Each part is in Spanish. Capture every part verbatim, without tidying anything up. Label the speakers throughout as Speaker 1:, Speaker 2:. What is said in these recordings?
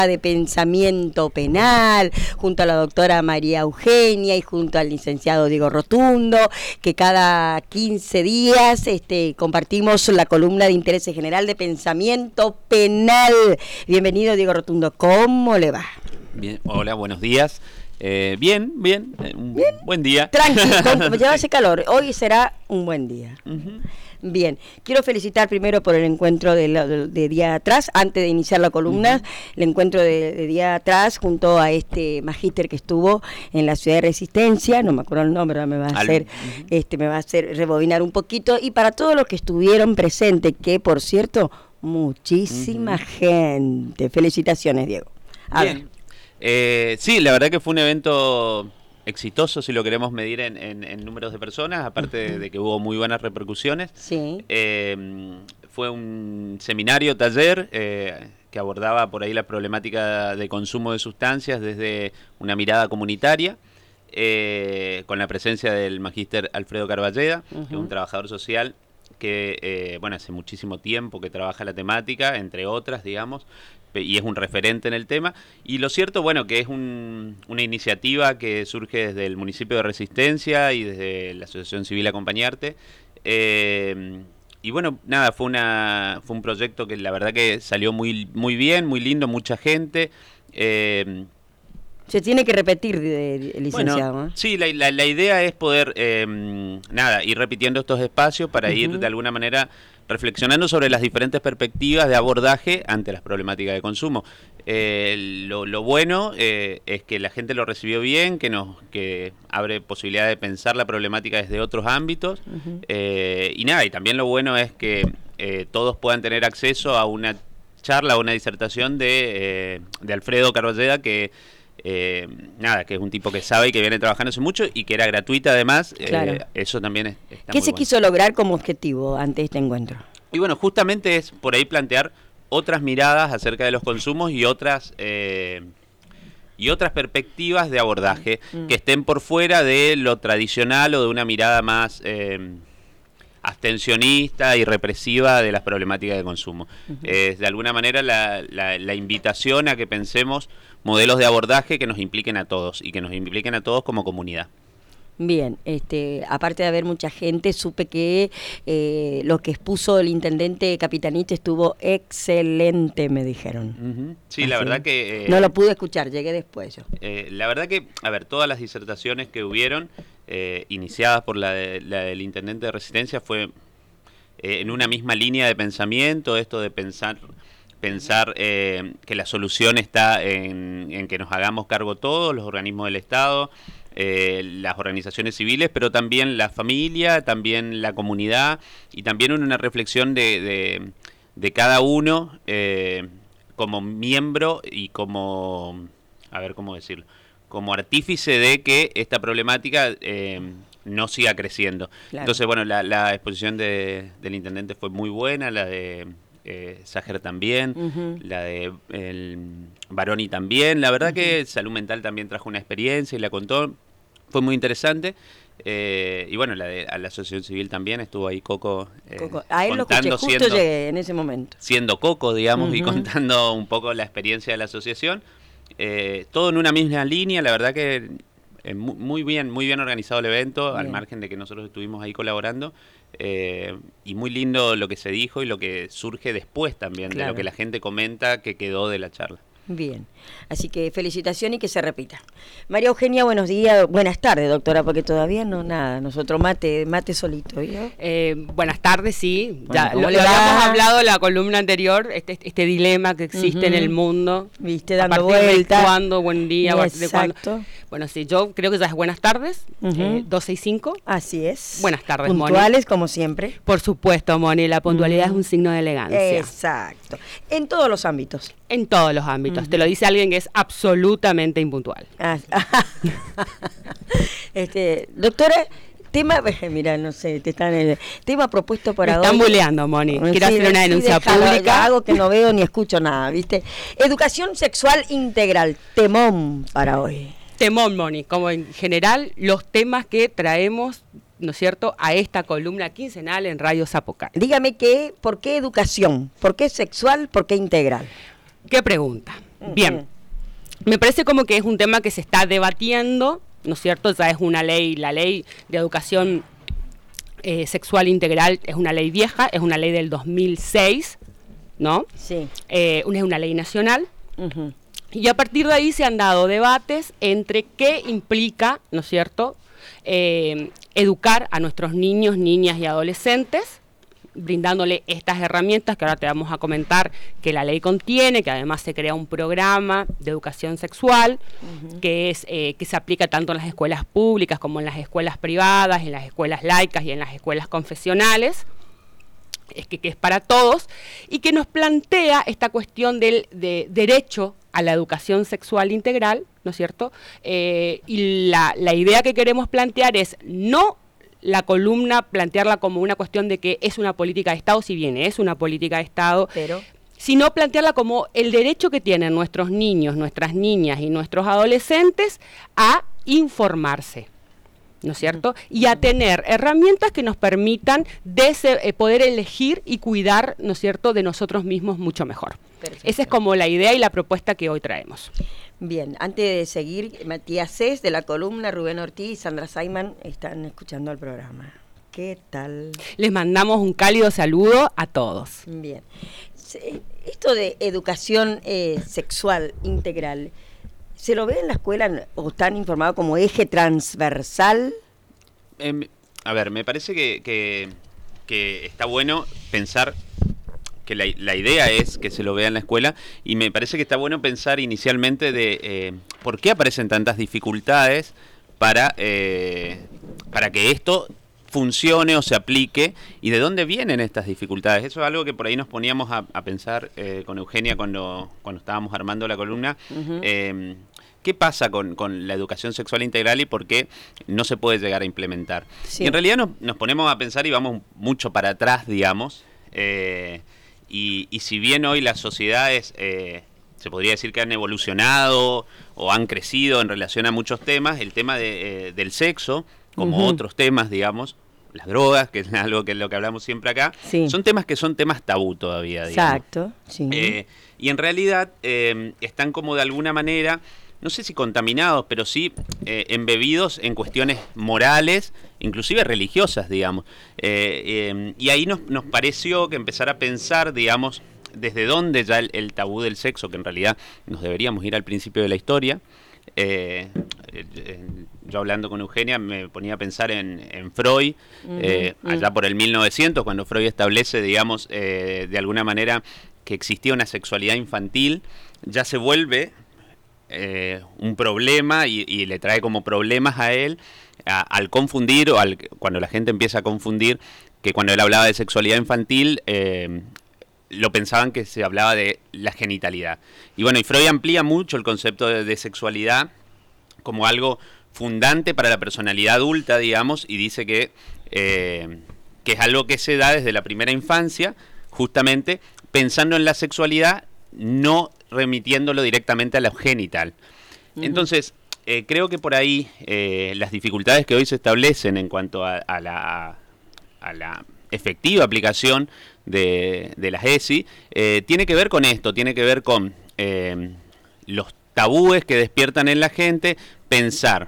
Speaker 1: de Pensamiento Penal, junto a la doctora María Eugenia y junto al licenciado Diego Rotundo, que cada quince días este, compartimos la columna de interés general de Pensamiento Penal. Bienvenido, Diego Rotundo, ¿cómo le va?
Speaker 2: Bien, hola, buenos días. Eh, bien, bien, eh, un ¿Bien? buen día.
Speaker 1: Tranquilo, ya hace calor, hoy será un buen día. Uh-huh. Bien, quiero felicitar primero por el encuentro de, la, de, de día atrás, antes de iniciar la columna, uh-huh. el encuentro de, de día atrás junto a este magíster que estuvo en la ciudad de Resistencia, no me acuerdo el nombre, me va a hacer, uh-huh. este, me va a hacer rebobinar un poquito, y para todos los que estuvieron presentes, que por cierto, muchísima uh-huh. gente. Felicitaciones, Diego. A
Speaker 2: Bien.
Speaker 1: ver.
Speaker 2: Eh, sí, la verdad que fue un evento exitoso, si lo queremos medir en, en, en números de personas, aparte uh-huh. de, de que hubo muy buenas repercusiones.
Speaker 1: Sí.
Speaker 2: Eh, fue un seminario, taller, eh, que abordaba por ahí la problemática de consumo de sustancias desde una mirada comunitaria, eh, con la presencia del magíster Alfredo Carballeda, uh-huh. que es un trabajador social que, eh, bueno, hace muchísimo tiempo que trabaja la temática, entre otras, digamos, y es un referente en el tema. Y lo cierto, bueno, que es un, una iniciativa que surge desde el municipio de Resistencia y desde la Asociación Civil Acompañarte. Eh, y bueno, nada, fue una fue un proyecto que la verdad que salió muy, muy bien, muy lindo, mucha gente. Eh,
Speaker 1: Se tiene que repetir, de, de, licenciado.
Speaker 2: Bueno,
Speaker 1: ¿eh?
Speaker 2: Sí, la, la, la idea es poder, eh, nada, ir repitiendo estos espacios para uh-huh. ir de alguna manera reflexionando sobre las diferentes perspectivas de abordaje ante las problemáticas de consumo. Eh, lo, lo bueno eh, es que la gente lo recibió bien, que nos que abre posibilidad de pensar la problemática desde otros ámbitos. Uh-huh. eh, y nada, y también lo bueno es que eh, todos puedan tener acceso a una charla, a una disertación de, eh, de Alfredo Carballeda, que Eh, nada, que es un tipo que sabe y que viene trabajando hace mucho y que era gratuita además.
Speaker 1: Claro.
Speaker 2: eh, eso también es, está
Speaker 1: ¿Qué
Speaker 2: muy
Speaker 1: se
Speaker 2: bueno.
Speaker 1: quiso lograr como objetivo ante este encuentro?
Speaker 2: Y bueno, justamente es por ahí plantear otras miradas acerca de los consumos y otras eh, y otras perspectivas de abordaje mm. que estén por fuera de lo tradicional o de una mirada más eh, abstencionista y represiva de las problemáticas de consumo. Uh-huh. Es de alguna manera la, la, la invitación a que pensemos modelos de abordaje que nos impliquen a todos y que nos impliquen a todos como comunidad.
Speaker 1: Bien, este, aparte de haber mucha gente, supe que eh, lo que expuso el intendente Capitanich estuvo excelente, me dijeron.
Speaker 2: Uh-huh. Sí, ¿Ah, la sí? verdad que...
Speaker 1: Eh, no lo pude escuchar, llegué después yo.
Speaker 2: Eh, la verdad que, a ver, todas las disertaciones que hubieron, eh, iniciadas por la, de, la del intendente de Resistencia, fue eh, en una misma línea de pensamiento, esto de pensar... pensar eh, que la solución está en, en que nos hagamos cargo todos, los organismos del Estado, eh, las organizaciones civiles, pero también la familia, también la comunidad, y también una reflexión de, de, de cada uno eh, como miembro y como, a ver cómo decirlo, como artífice de que esta problemática eh, no siga creciendo. Claro. Entonces, bueno, la, la exposición de, del intendente fue muy buena, la de... Eh, Sager también, uh-huh. la de el Baroni también. La verdad uh-huh. que Salud Mental también trajo una experiencia y la contó, fue muy interesante. Eh, y bueno, la de a la Asociación Civil también estuvo ahí Coco, eh,
Speaker 1: Coco. A él
Speaker 2: contando,
Speaker 1: lo escuché, justo
Speaker 2: siendo,
Speaker 1: llegué en ese momento.
Speaker 2: Siendo Coco, digamos, uh-huh. y contando un poco la experiencia de la asociación. Eh, todo en una misma línea, la verdad que eh, muy, muy bien, muy bien organizado el evento, bien. Al margen de que nosotros estuvimos ahí colaborando. Eh, y muy lindo lo que se dijo y lo que surge después también, claro. de lo que la gente comenta que quedó de la charla.
Speaker 1: Bien, así que felicitación y que se repita. María Eugenia, buenos días, buenas tardes, doctora, porque todavía no nada, nosotros mate mate solito.
Speaker 3: Eh, buenas tardes, sí,
Speaker 1: bueno,
Speaker 3: ya lo, lo habíamos hablado en la columna anterior, este, este dilema que existe uh-huh. en el mundo.
Speaker 1: Viste, dando vueltas.
Speaker 3: ¿Cuándo? Buen día.
Speaker 1: Exacto.
Speaker 3: Cuándo. Bueno, sí, yo creo que ya es buenas tardes, uh-huh. eh, doce y cinco.
Speaker 1: Así es.
Speaker 3: Buenas tardes,
Speaker 1: Moni. Puntuales, como siempre.
Speaker 3: Por supuesto, Moni, la puntualidad uh-huh. es un signo de elegancia.
Speaker 1: Exacto. En todos los ámbitos.
Speaker 3: En todos los ámbitos. Uh-huh. Te lo dice alguien que es absolutamente impuntual.
Speaker 1: Ah, este, doctora, tema, mira, no sé, te están el tema propuesto por
Speaker 3: Me
Speaker 1: ahora.
Speaker 3: Están buleando, Moni. Quiero
Speaker 1: sí,
Speaker 3: hacer una
Speaker 1: sí,
Speaker 3: denuncia
Speaker 1: déjalo,
Speaker 3: pública.
Speaker 1: Hago que no veo ni escucho nada, ¿viste? Educación sexual integral, temón para hoy.
Speaker 3: Temón, Moni, como en general los temas que traemos, ¿no es cierto?, a esta columna quincenal en Radio Zapocar.
Speaker 1: Dígame qué, ¿por qué educación? ¿Por qué sexual? ¿Por qué integral?
Speaker 3: ¿Qué pregunta? Bien, me parece como que es un tema que se está debatiendo, ¿no es cierto? Ya es una ley, la ley de educación eh, sexual integral es una ley vieja, es una ley del dos mil seis, ¿no?
Speaker 1: Sí.
Speaker 3: Eh, una, es una ley nacional.
Speaker 1: Uh-huh.
Speaker 3: Y a partir de ahí se han dado debates entre qué implica, ¿no es cierto?, eh, educar a nuestros niños, niñas y adolescentes, brindándole estas herramientas que ahora te vamos a comentar que la ley contiene, que además se crea un programa de educación sexual, uh-huh. que es eh, que se aplica tanto en las escuelas públicas como en las escuelas privadas, en las escuelas laicas y en las escuelas confesionales. Es que, que es para todos, y que nos plantea esta cuestión del de derecho a la educación sexual integral, ¿no es cierto? Eh, y la, la idea que queremos plantear es no la columna plantearla como una cuestión de que es una política de Estado, si bien es una política de Estado,
Speaker 1: pero
Speaker 3: sino plantearla como el derecho que tienen nuestros niños, nuestras niñas y nuestros adolescentes a informarse, ¿no es cierto? Y a tener herramientas que nos permitan dese, eh, poder elegir y cuidar, ¿no es cierto?, de nosotros mismos mucho mejor.
Speaker 1: Perfecto.
Speaker 3: Esa es como la idea y la propuesta que hoy traemos.
Speaker 1: Bien, antes de seguir, Matías Cés de la columna, Rubén Ortiz y Sandra Saiman están escuchando el programa. ¿Qué tal?
Speaker 3: Les mandamos un cálido saludo a todos.
Speaker 1: Bien. Esto de educación eh, sexual integral, ¿se lo ve en la escuela o están informados como eje transversal?
Speaker 2: Eh, a ver, me parece que, que, que está bueno pensar que la, la idea es que se lo vea en la escuela, y me parece que está bueno pensar inicialmente de eh, por qué aparecen tantas dificultades para, eh, para que esto funcione o se aplique, y de dónde vienen estas dificultades. Eso es algo que por ahí nos poníamos a, a pensar eh, con Eugenia cuando, cuando estábamos armando la columna. Uh-huh. eh, ¿Qué pasa con, con la educación sexual integral y por qué no se puede llegar a implementar? Sí. Y en realidad nos, nos ponemos a pensar y vamos mucho para atrás, digamos, eh, y, y si bien hoy las sociedades eh, se podría decir que han evolucionado o han crecido en relación a muchos temas, el tema de, eh, del sexo, como uh-huh. otros temas, digamos, las drogas, que es algo que es lo que hablamos siempre acá, sí. son temas que son temas tabú todavía, digamos.
Speaker 1: Exacto, sí.
Speaker 2: Eh, y en realidad eh, están como de alguna manera, no sé si contaminados, pero sí eh, embebidos en cuestiones morales, inclusive religiosas, digamos. Eh, eh, y ahí nos, nos pareció que empezar a pensar, digamos, desde dónde ya el, el tabú del sexo, que en realidad nos deberíamos ir al principio de la historia. Eh, eh, yo hablando con Eugenia me ponía a pensar en, en Freud, uh-huh, eh, uh-huh. allá por el mil novecientos, cuando Freud establece, digamos, eh, de alguna manera que existía una sexualidad infantil, ya se vuelve eh, un problema y, y le trae como problemas a él a, al confundir, o al, cuando la gente empieza a confundir que cuando él hablaba de sexualidad infantil, eh, lo pensaban que se hablaba de la genitalidad. Y bueno, y Freud amplía mucho el concepto de, de sexualidad como algo fundante para la personalidad adulta, digamos, y dice que, eh, que es algo que se da desde la primera infancia, justamente pensando en la sexualidad, no remitiéndolo directamente a lo genital. Uh-huh. Entonces, eh, creo que por ahí eh, las dificultades que hoy se establecen en cuanto a, a, la, a la efectiva aplicación de, de las E S I, eh, tiene que ver con esto, tiene que ver con eh, los tabúes que despiertan en la gente, pensar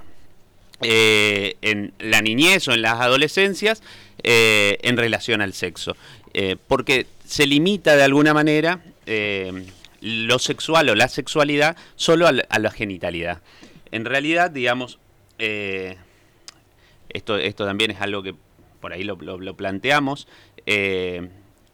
Speaker 2: eh, en la niñez o en las adolescencias eh, en relación al sexo, eh, porque se limita de alguna manera eh, lo sexual o la sexualidad solo a la, a la genitalidad. En realidad, digamos, eh, esto, esto también es algo que por ahí lo, lo, lo planteamos, eh,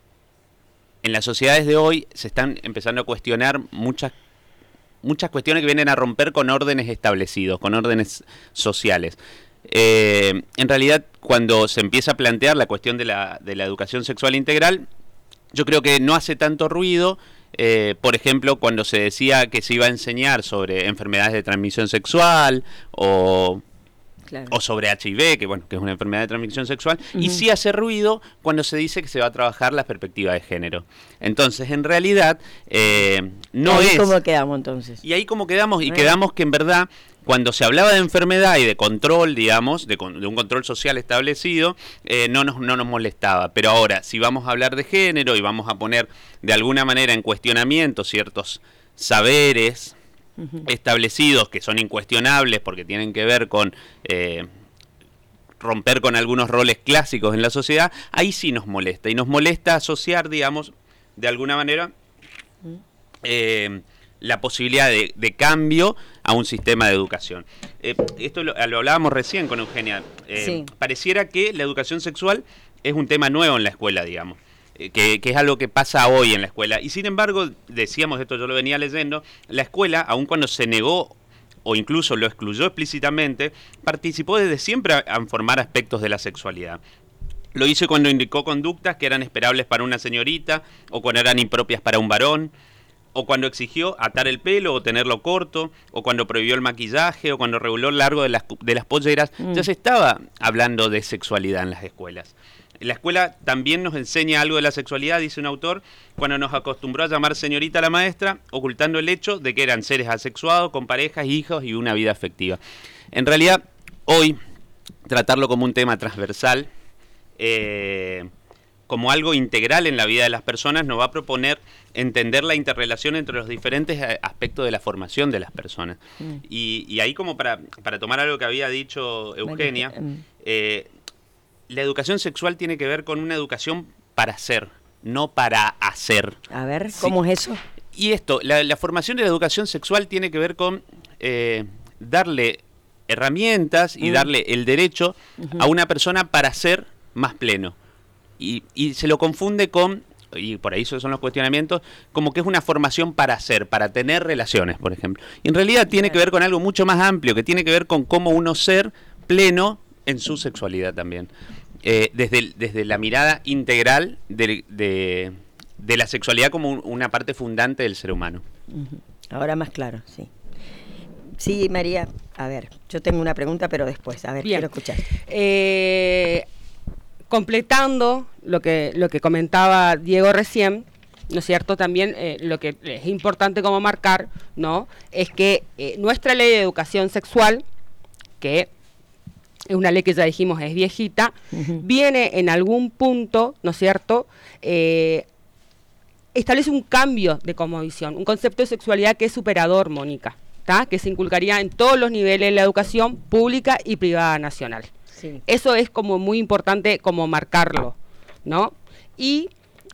Speaker 2: en las sociedades de hoy se están empezando a cuestionar muchas muchas cuestiones que vienen a romper con órdenes establecidos, con órdenes sociales. Eh, en realidad, cuando se empieza a plantear la cuestión de la, de la educación sexual integral, yo creo que no hace tanto ruido, eh, por ejemplo, cuando se decía que se iba a enseñar sobre enfermedades de transmisión sexual o... Claro. O sobre H I V, que bueno, que es una enfermedad de transmisión sexual, uh-huh. y sí hace ruido cuando se dice que se va a trabajar la perspectiva de género. Entonces, en realidad, eh, no
Speaker 1: ¿Y ahí
Speaker 2: es...
Speaker 1: ¿Cómo quedamos entonces?
Speaker 2: Y ahí cómo quedamos, y quedamos que en verdad, cuando se hablaba de enfermedad y de control, digamos, de, de un control social establecido, eh, no, nos, no nos molestaba. Pero ahora, si vamos a hablar de género y vamos a poner de alguna manera en cuestionamiento ciertos... saberes uh-huh. establecidos que son incuestionables porque tienen que ver con eh, romper con algunos roles clásicos en la sociedad, ahí sí nos molesta. Y nos molesta asociar, digamos, de alguna manera, eh, la posibilidad de, de cambio a un sistema de educación. Eh, esto lo, lo hablábamos recién con Eugenia. Eh, sí. Pareciera que la educación sexual es un tema nuevo en la escuela, digamos. Que, que es algo que pasa hoy en la escuela. Y sin embargo, decíamos esto, yo lo venía leyendo, la escuela, aun cuando se negó o incluso lo excluyó explícitamente, participó desde siempre a, a formar aspectos de la sexualidad. Lo hizo cuando indicó conductas que eran esperables para una señorita, o cuando eran impropias para un varón, o cuando exigió atar el pelo o tenerlo corto, o cuando prohibió el maquillaje, o cuando reguló el largo de las, de las polleras. Mm. Ya se estaba hablando de sexualidad en las escuelas. La escuela también nos enseña algo de la sexualidad, dice un autor, cuando nos acostumbró a llamar señorita a la maestra, ocultando el hecho de que eran seres asexuados, con parejas, hijos y una vida afectiva. En realidad, hoy, tratarlo como un tema transversal, eh, como algo integral en la vida de las personas, nos va a proponer entender la interrelación entre los diferentes aspectos de la formación de las personas. Mm. Y, y ahí como para, para tomar algo que había dicho Eugenia, eh, la educación sexual tiene que ver con una educación para ser, no para hacer.
Speaker 1: A ver, ¿cómo sí. es eso?
Speaker 2: Y esto, la, la formación de la educación sexual tiene que ver con eh, darle herramientas y mm. darle el derecho uh-huh. a una persona para ser más pleno. Y, y se lo confunde con, y por ahí esos son los cuestionamientos, como que es una formación para ser, para tener relaciones, por ejemplo. Y en realidad tiene que ver con algo mucho más amplio, que tiene que ver con cómo uno ser pleno en su sexualidad también. Eh, desde, desde la mirada integral de, de, de la sexualidad como un, una parte fundante del ser humano.
Speaker 1: Uh-huh. Ahora más claro, sí. Sí, María, a ver, yo tengo una pregunta, pero después, a ver,
Speaker 3: Bien.
Speaker 1: quiero escuchar.
Speaker 3: Eh, completando lo que, lo que comentaba Diego recién, ¿no es cierto? También eh, lo que es importante como marcar, ¿no? Es que eh, nuestra ley de educación sexual, que es una ley que ya dijimos es viejita, uh-huh. viene en algún punto, ¿no es cierto?, eh, establece un cambio de cosmovisión, un concepto de sexualidad que es superador, Mónica, ¿tá? Que se inculcaría en todos los niveles de la educación pública y privada nacional. Sí. Eso es como muy importante como marcarlo, ¿no? Y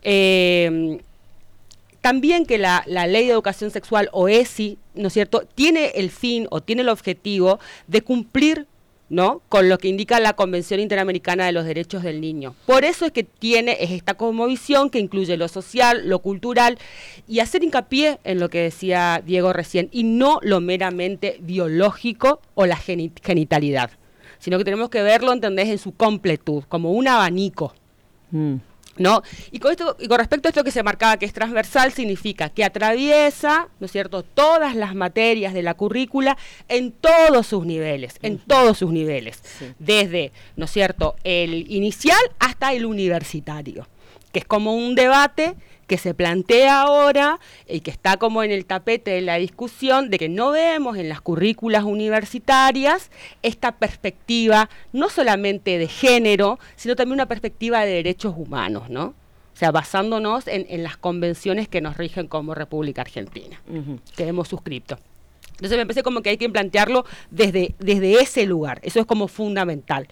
Speaker 3: eh, también que la, la ley de educación sexual, o E S I, ¿no es cierto?, tiene el fin o tiene el objetivo de cumplir, ¿no?, con lo que indica la Convención Interamericana de los Derechos del Niño. Por eso es que tiene es esta cosmovisión que incluye lo social, lo cultural, y hacer hincapié en lo que decía Diego recién, y no lo meramente biológico o la genit- genitalidad, sino que tenemos que verlo, ¿entendés?, en su completud, como un abanico. Mm. ¿No? Y con esto, y con respecto a esto que se marcaba que es transversal, significa que atraviesa, ¿no es cierto?, todas las materias de la currícula en todos sus niveles, en uh-huh. todos sus niveles, sí. desde, ¿no es cierto?, el inicial hasta el universitario, que es como un debate que se plantea ahora y que está como en el tapete de la discusión de que no vemos en las currículas universitarias esta perspectiva no solamente de género, sino también una perspectiva de derechos humanos, ¿no? O sea, basándonos en, en las convenciones que nos rigen como República Argentina, uh-huh. que hemos suscrito. Entonces me parece como que hay que plantearlo desde, desde ese lugar, eso es como fundamental.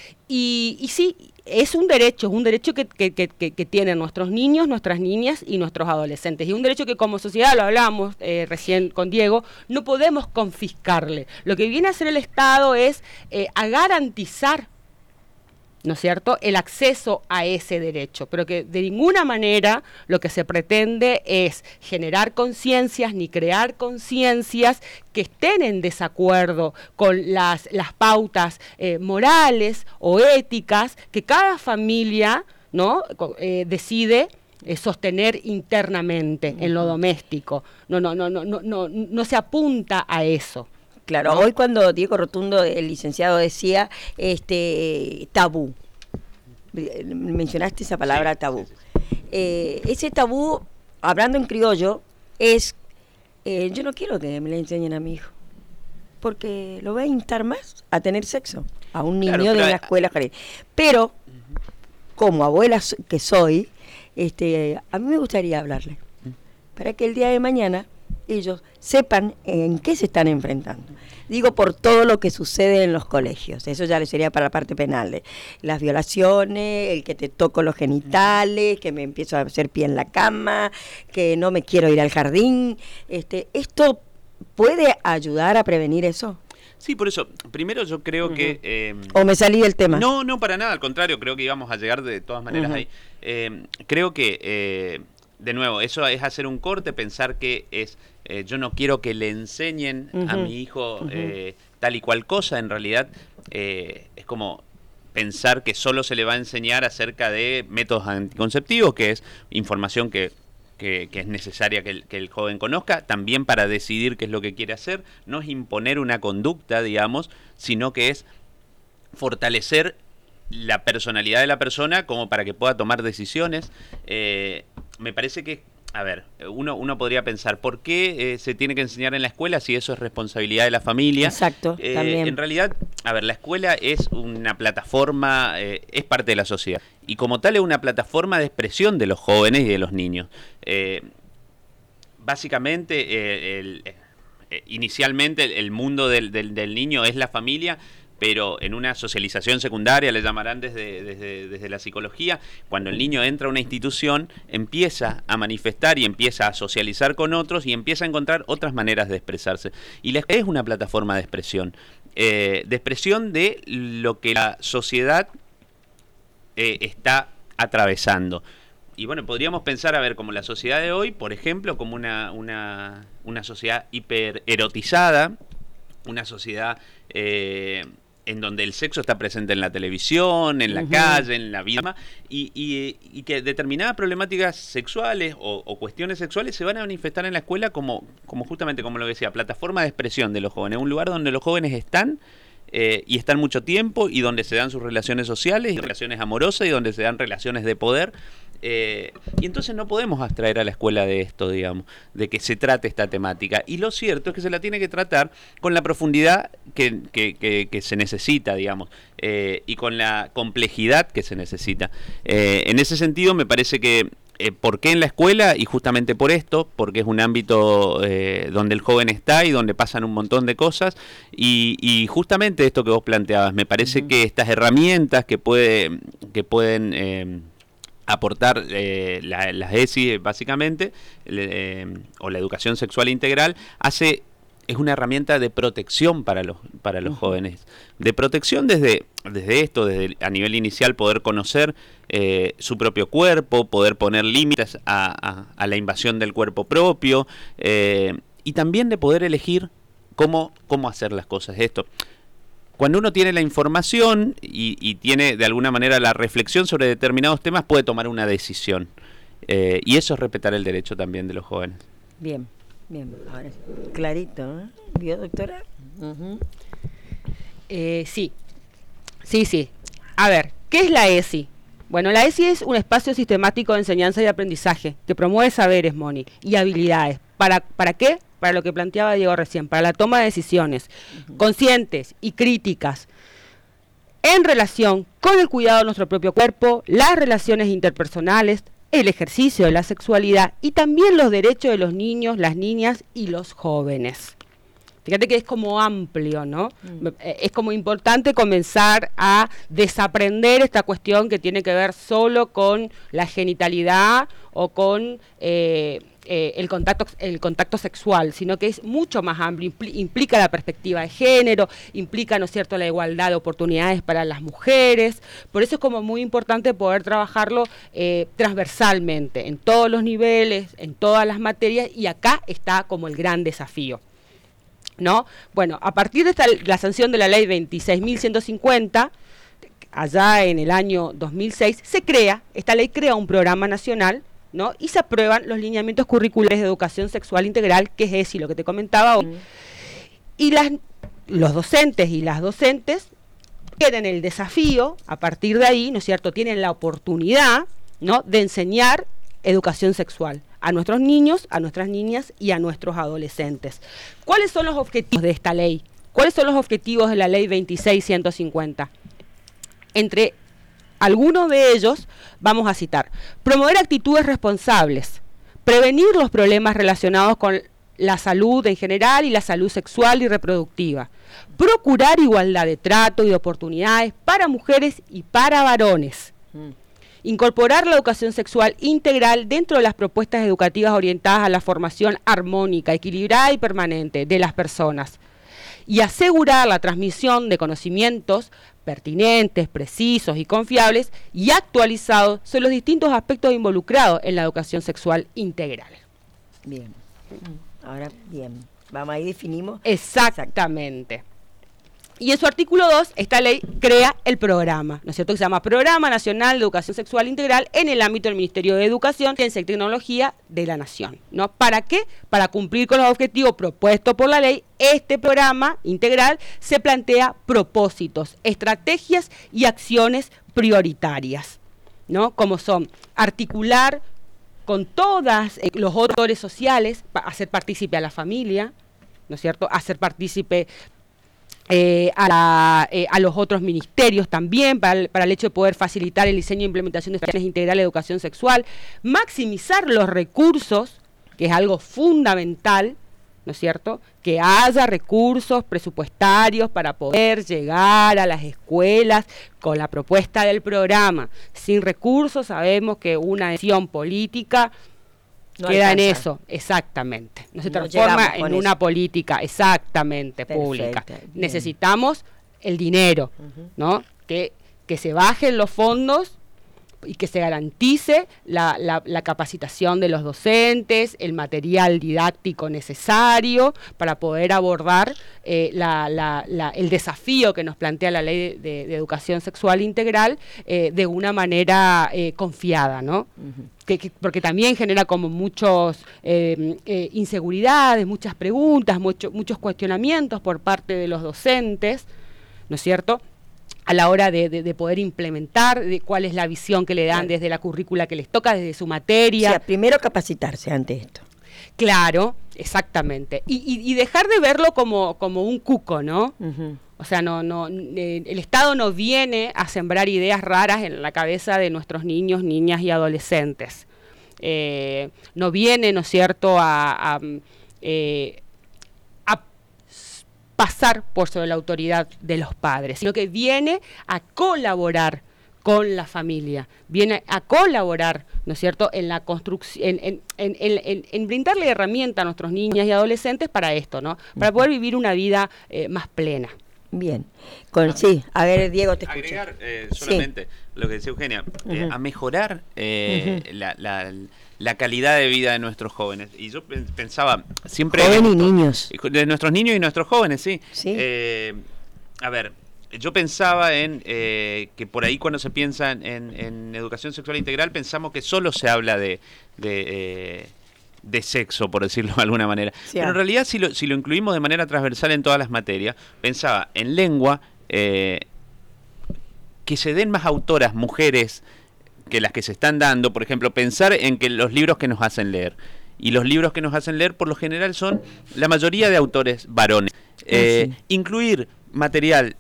Speaker 3: Y, y sí, es un derecho, es un derecho que, que, que, que tienen nuestros niños, nuestras niñas y nuestros adolescentes. Y un derecho que como sociedad, lo hablábamos eh, recién con Diego, no podemos confiscarle. Lo que viene a hacer el Estado es eh, a garantizar, ¿no es cierto?, el acceso a ese derecho, pero que de ninguna manera lo que se pretende es generar conciencias ni crear conciencias que estén en desacuerdo con las, las pautas eh, morales o éticas que cada familia, ¿no?, eh, decide eh, sostener internamente uh-huh. en lo doméstico. No, no, no, no, no, no, no se apunta a eso.
Speaker 1: Claro, ¿no? Hoy cuando Diego Rotundo, el licenciado, decía este tabú, mencionaste esa palabra, sí, tabú. Sí, sí. Eh, ese tabú, hablando en criollo, es, eh, yo no quiero que me le enseñen a mi hijo, porque lo voy a instar más a tener sexo, a un niño claro, de una escuela. Pero, uh-huh. como abuela que soy, este, a mí me gustaría hablarle, uh-huh. para que el día de mañana ellos sepan en qué se están enfrentando. Digo, por todo lo que sucede en los colegios, eso ya le sería para la parte penal, de las violaciones, el que te toco los genitales, que me empiezo a hacer pie en la cama, que no me quiero ir al jardín. Este, ¿esto puede ayudar a prevenir eso?
Speaker 2: Sí, por eso, primero yo creo uh-huh. que... Eh,
Speaker 1: ¿O me salí del tema?
Speaker 2: No, no, para nada, al contrario, creo que íbamos a llegar de todas maneras uh-huh. ahí. Eh, creo que, eh, de nuevo, eso es hacer un corte, pensar que es... Eh, yo no quiero que le enseñen uh-huh. a mi hijo uh-huh. eh, tal y cual cosa, en realidad eh, es como pensar que solo se le va a enseñar acerca de métodos anticonceptivos, que es información que... Que, que es necesaria que el, que el joven conozca, también para decidir qué es lo que quiere hacer. No es imponer una conducta, digamos, sino que es fortalecer la personalidad de la persona como para que pueda tomar decisiones. Eh, me parece que, a ver, uno, uno podría pensar, ¿por qué eh, se tiene que enseñar en la escuela si eso es responsabilidad de la familia?
Speaker 1: Exacto,
Speaker 2: eh,
Speaker 1: también.
Speaker 2: En realidad, a ver, la escuela es una plataforma, eh, es parte de la sociedad. Y como tal es una plataforma de expresión de los jóvenes y de los niños. Eh, básicamente, eh, el, eh, inicialmente el, el mundo del, del, del niño es la familia, pero en una socialización secundaria, le llamarán desde, desde, desde la psicología, cuando el niño entra a una institución, empieza a manifestar y empieza a socializar con otros y empieza a encontrar otras maneras de expresarse. Y la escuela es una plataforma de expresión, eh, de expresión de lo que la sociedad eh, está atravesando. Y bueno, podríamos pensar, a ver, como la sociedad de hoy, por ejemplo, como una, una, una sociedad hipererotizada, una sociedad... Eh, en donde el sexo está presente en la televisión, en la uh-huh. calle, en la vida, y, y, y que determinadas problemáticas sexuales o, o cuestiones sexuales se van a manifestar en la escuela como, como justamente, como lo decía, plataforma de expresión de los jóvenes, un lugar donde los jóvenes están eh, y están mucho tiempo y donde se dan sus relaciones sociales y relaciones amorosas y donde se dan relaciones de poder. Eh, y entonces no podemos abstraer a la escuela de esto, digamos, de que se trate esta temática. Y lo cierto es que se la tiene que tratar con la profundidad que, que, que, que se necesita, digamos, eh, y con la complejidad que se necesita. Eh, en ese sentido, me parece que, eh, ¿por qué en la escuela? Y justamente por esto, porque es un ámbito eh, donde el joven está y donde pasan un montón de cosas. Y, y justamente esto que vos planteabas, me parece uh-huh. que estas herramientas que, puede, que pueden... Eh, aportar eh, la, las E S I básicamente, eh, o la educación sexual integral, hace es una herramienta de protección para los para los uh-huh. jóvenes, de protección desde desde esto, desde a nivel inicial poder conocer eh, su propio cuerpo, poder poner límites a, a, a la invasión del cuerpo propio, eh, y también de poder elegir cómo cómo hacer las cosas. Esto Cuando uno tiene la información y, y tiene de alguna manera la reflexión sobre determinados temas, puede tomar una decisión. Eh, y eso es respetar el derecho también de los jóvenes.
Speaker 1: Bien, bien. Ahora, clarito, ¿eh? ¿Vio, doctora? Uh-huh.
Speaker 3: eh, sí, sí, sí. A ver, ¿qué es la E S I? Bueno, la E S I es un espacio sistemático de enseñanza y aprendizaje que promueve saberes, Moni, y habilidades. ¿Para, para qué? Para lo que planteaba Diego recién, para la toma de decisiones uh-huh. conscientes y críticas en relación con el cuidado de nuestro propio cuerpo, las relaciones interpersonales, el ejercicio de la sexualidad y también los derechos de los niños, las niñas y los jóvenes. Fíjate que es como amplio, ¿no? Mm. Es como importante comenzar a desaprender esta cuestión que tiene que ver solo con la genitalidad o con eh, eh, el contacto el contacto sexual, sino que es mucho más amplio, impl- implica la perspectiva de género, implica, ¿no es cierto?, la igualdad de oportunidades para las mujeres. Por eso es como muy importante poder trabajarlo eh, transversalmente, en todos los niveles, en todas las materias, y acá está como el gran desafío, ¿no? Bueno, a partir de esta, la sanción de la ley veintiséis mil ciento cincuenta, allá en el año dos mil seis, se crea, esta ley crea un programa nacional, ¿no? Y se aprueban los lineamientos curriculares de educación sexual integral, que es E S I, lo que te comentaba hoy. Mm. Y las, los docentes y las docentes tienen el desafío, a partir de ahí, ¿no es cierto?, tienen la oportunidad, ¿no?, de enseñar educación sexual a nuestros niños, a nuestras niñas y a nuestros adolescentes. ¿Cuáles son los objetivos de esta ley? ¿Cuáles son los objetivos de la ley veintiséis mil ciento cincuenta? Entre algunos de ellos vamos a citar: promover actitudes responsables, prevenir los problemas relacionados con la salud en general y la salud sexual y reproductiva. Procurar igualdad de trato y de oportunidades para mujeres y para varones. Mm. Incorporar la educación sexual integral dentro de las propuestas educativas orientadas a la formación armónica, equilibrada y permanente de las personas. Y asegurar la transmisión de conocimientos pertinentes, precisos y confiables y actualizados sobre los distintos aspectos involucrados en la educación sexual integral.
Speaker 1: Bien. Ahora, bien. Vamos, ahí definimos.
Speaker 3: Exactamente. Y en su artículo dos, esta ley crea el programa, ¿no es cierto?, que se llama Programa Nacional de Educación Sexual Integral en el ámbito del Ministerio de Educación, Ciencia y Tecnología de la Nación, ¿no? ¿Para qué? Para cumplir con los objetivos propuestos por la ley. Este programa integral se plantea propósitos, estrategias y acciones prioritarias, ¿no? Como son articular con todos eh, los otros sociales, hacer partícipe a la familia, ¿no es cierto?, hacer partícipe Eh, a, la, eh, a los otros ministerios también, para el, para el hecho de poder facilitar el diseño e implementación de estrategias integrales de educación sexual, maximizar los recursos, que es algo fundamental, ¿no es cierto?, que haya recursos presupuestarios para poder llegar a las escuelas con la propuesta del programa. Sin recursos sabemos que una decisión política No queda alcanza. En eso, exactamente. No se no transforma en una eso. política exactamente Perfecto. pública. Bien. Necesitamos el dinero, uh-huh. ¿no? Que, que se bajen los fondos y que se garantice la, la, la capacitación de los docentes, el material didáctico necesario para poder abordar eh, la, la, la, el desafío que nos plantea la ley de, de educación sexual integral eh, de una manera eh, confiada, ¿no? Uh-huh. Que, que, porque también genera como muchos eh, eh, inseguridades, muchas preguntas, mucho, muchos cuestionamientos por parte de los docentes, ¿no es cierto?, a la hora de, de, de poder implementar, de cuál es la visión que le dan desde la currícula que les toca, desde su materia.
Speaker 1: O sea, primero capacitarse ante esto.
Speaker 3: Claro, exactamente. Y, y, y dejar de verlo como, como un cuco, ¿no? Uh-huh. O sea, no, no, eh, el Estado no viene a sembrar ideas raras en la cabeza de nuestros niños, niñas y adolescentes. Eh, no viene, ¿no es cierto?, a... a eh, pasar por sobre la autoridad de los padres, sino que viene a colaborar con la familia, viene a colaborar, ¿no es cierto?, en la construcción, en, en, en, en, en brindarle herramientas a nuestros niños y adolescentes para esto, ¿no?, para poder vivir una vida eh, más plena.
Speaker 1: Bien, con, sí, a ver, Diego, te escucho.
Speaker 2: Agregar eh, solamente sí. lo que decía Eugenia, uh-huh. eh, a mejorar eh, uh-huh. la, la, la calidad de vida de nuestros jóvenes. Y yo pensaba siempre...
Speaker 1: Jóvenes y niños.
Speaker 2: De nuestros niños y nuestros jóvenes, sí.
Speaker 1: ¿Sí?
Speaker 2: Eh, a ver, yo pensaba en eh, que por ahí cuando se piensa en, en educación sexual integral, pensamos que solo se habla de... de eh, de sexo, por decirlo de alguna manera. Sí, pero en realidad, si lo, si lo incluimos de manera transversal en todas las materias, pensaba en lengua, eh, que se den más autoras mujeres que las que se están dando. Por ejemplo, pensar en que los libros que nos hacen leer, y los libros que nos hacen leer por lo general son la mayoría de autores varones. Eh, sí. Incluir material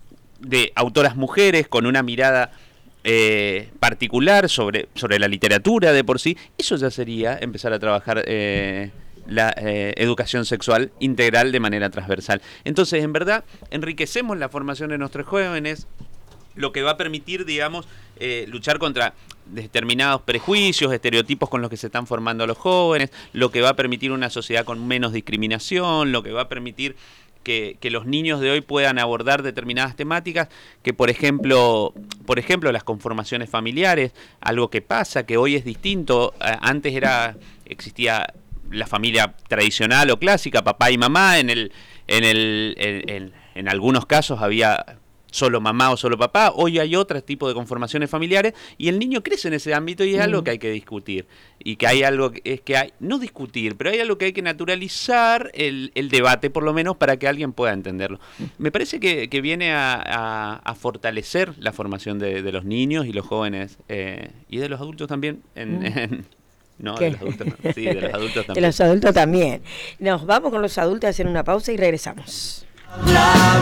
Speaker 2: de autoras mujeres con una mirada Eh, particular sobre, sobre la literatura de por sí, eso ya sería empezar a trabajar eh, la eh, educación sexual integral de manera transversal. Entonces, en verdad, enriquecemos la formación de nuestros jóvenes, lo que va a permitir, digamos, eh, luchar contra determinados prejuicios, estereotipos con los que se están formando los jóvenes, lo que va a permitir una sociedad con menos discriminación, lo que va a permitir Que, que los niños de hoy puedan abordar determinadas temáticas, que por ejemplo, por ejemplo las conformaciones familiares, algo que pasa, que hoy es distinto. Antes era existía la familia tradicional o clásica, papá y mamá, en el, en el, en, en, en algunos casos había solo mamá o solo papá. Hoy hay otro tipo de conformaciones familiares y el niño crece en ese ámbito y es mm. algo que hay que discutir, y que hay algo que es que hay, no discutir, pero hay algo que hay que naturalizar el, el debate, por lo menos para que alguien pueda entenderlo. Me parece que, que viene a, a, a fortalecer la formación de, de los niños y los jóvenes eh, y de los adultos también en, mm. en no, de los adultos, no. Sí, de los adultos también.
Speaker 1: De los adultos también. Nos vamos con los adultos a hacer una pausa y regresamos.
Speaker 4: Bla,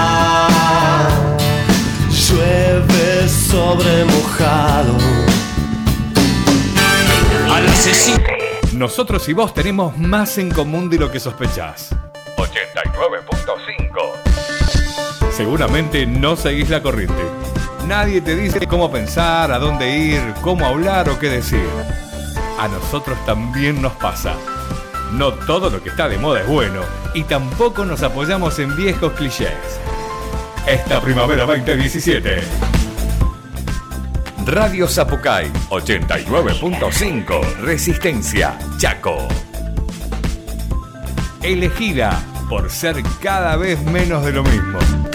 Speaker 4: bla, llueve sobre mojado. Al asesino
Speaker 5: Nosotros y vos tenemos más en común de lo que sospechás. ochenta y nueve punto cinco. Seguramente no seguís la corriente. Nadie te dice cómo pensar, a dónde ir, cómo hablar o qué decir. A nosotros también nos pasa. No todo lo que está de moda es bueno y tampoco nos apoyamos en viejos clichés. Esta primavera veinte diecisiete. Radio Zapucay ochenta y nueve punto cinco. Resistencia, Chaco. Elegida por ser cada vez menos de lo mismo.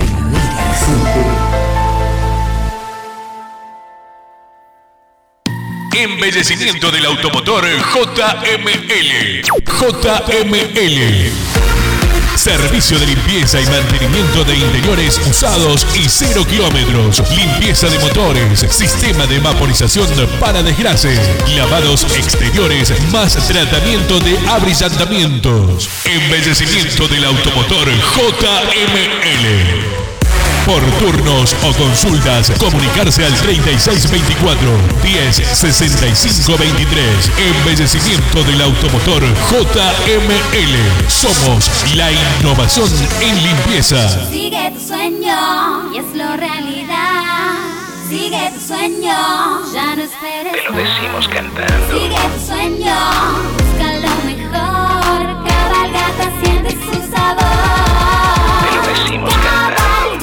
Speaker 6: Embellecimiento del automotor J M L. J M L. Servicio de limpieza y mantenimiento de interiores usados y cero kilómetros. Limpieza de motores, sistema de vaporización para desgrase, lavados exteriores más tratamiento de abrillantamientos. Embellecimiento del automotor J M L. Por turnos o consultas, comunicarse al treinta y seis veinticuatro, diez sesenta y cinco veintitrés. Embellecimiento del automotor J M L. Somos la innovación en limpieza.
Speaker 7: Sigue tu sueño y hazlo realidad. Sigue tu sueño, ya no esperes.
Speaker 8: Te lo decimos cantando.
Speaker 7: Sigue tu sueño, busca lo mejor. Cabalgata, siente su sabor.
Speaker 8: Te lo decimos cantando.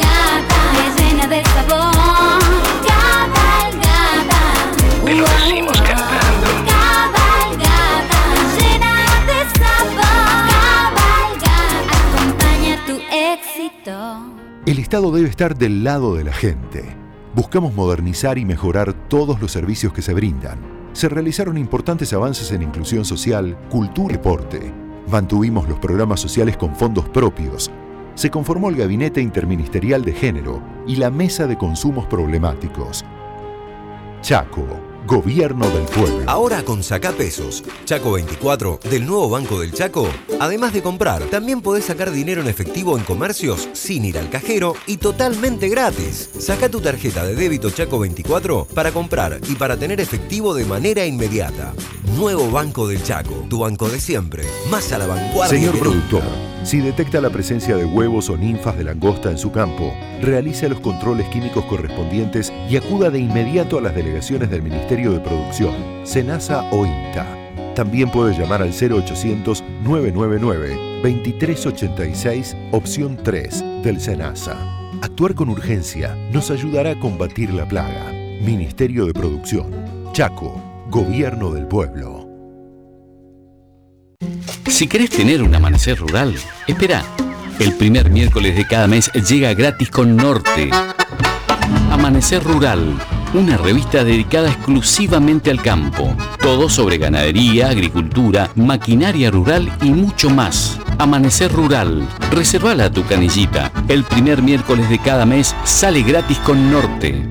Speaker 7: De sabor, cabalgata,
Speaker 8: te lo decimos cantando.
Speaker 7: Cabalgata, llena de sabor, cabalgata, acompaña tu éxito.
Speaker 9: El Estado debe estar del lado de la gente. Buscamos modernizar y mejorar todos los servicios que se brindan. Se realizaron importantes avances en inclusión social, cultura y deporte. Mantuvimos los programas sociales con fondos propios. Se conformó el Gabinete Interministerial de Género y la Mesa de Consumos Problemáticos. Chaco, Gobierno del Pueblo.
Speaker 10: Ahora con Sacapesos, Chaco veinticuatro, del nuevo Banco del Chaco, además de comprar, también podés sacar dinero en efectivo en comercios sin ir al cajero y totalmente gratis. Saca tu tarjeta de débito Chaco veinticuatro para comprar y para tener efectivo de manera inmediata. Nuevo Banco del Chaco, tu banco de siempre, más a la vanguardia.
Speaker 9: Señor productor, si detecta la presencia de huevos o ninfas de langosta en su campo, realice los controles químicos correspondientes y acuda de inmediato a las delegaciones del Ministerio de Producción, SENASA o INTA. También puede llamar al cero ochocientos, nueve nueve nueve, veintitrés ochenta y seis, opción tres del SENASA. Actuar con urgencia nos ayudará a combatir la plaga. Ministerio de Producción, Chaco, Gobierno del Pueblo.
Speaker 11: Si querés tener un amanecer rural, espera. El primer miércoles de cada mes llega gratis con Norte. Amanecer Rural, una revista dedicada exclusivamente al campo. Todo sobre ganadería, agricultura, maquinaria rural y mucho más. Amanecer Rural, reservala tu canillita. El primer miércoles de cada mes sale gratis con Norte.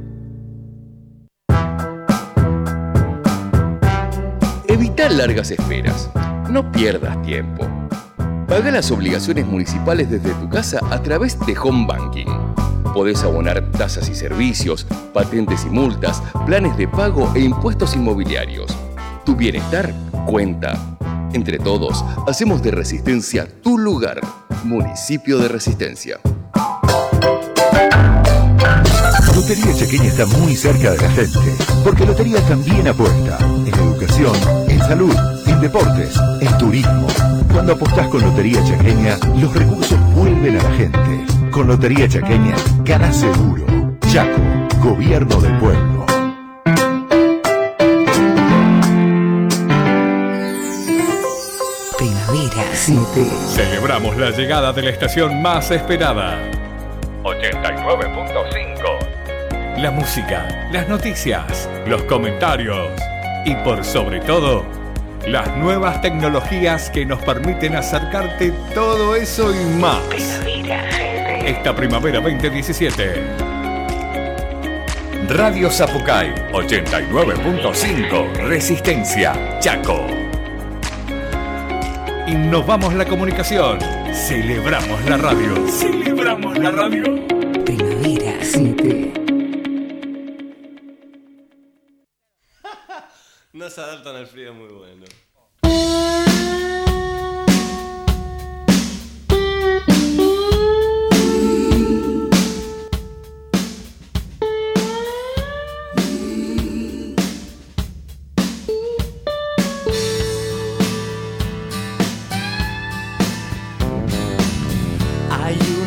Speaker 12: Evita largas esperas. No pierdas tiempo. Paga las obligaciones municipales desde tu casa a través de Home Banking. Podés abonar tasas y servicios, patentes y multas, planes de pago e impuestos inmobiliarios. Tu bienestar cuenta. Entre todos, hacemos de Resistencia tu lugar. Municipio de Resistencia.
Speaker 9: Lotería Chaqueña está muy cerca de la gente, porque Lotería también apuesta en educación, en salud, en deportes, en turismo. Cuando apostás con Lotería Chaqueña, los recursos vuelven a la gente. Con Lotería Chaqueña, ganás seguro. Chaco, Gobierno del Pueblo.
Speaker 13: Primavera siete.
Speaker 5: Celebramos la llegada de la estación más esperada. ochenta y nueve punto cinco. La música, las noticias, los comentarios y por sobre todo, las nuevas tecnologías que nos permiten acercarte todo eso y más. Esta primavera veinte diecisiete. Radio Zapucay ochenta y nueve punto cinco. Resistencia, Chaco. Innovamos la comunicación. Celebramos la radio. Celebramos la radio.
Speaker 13: Primavera siete.
Speaker 14: No se adaptan al frío, muy bueno.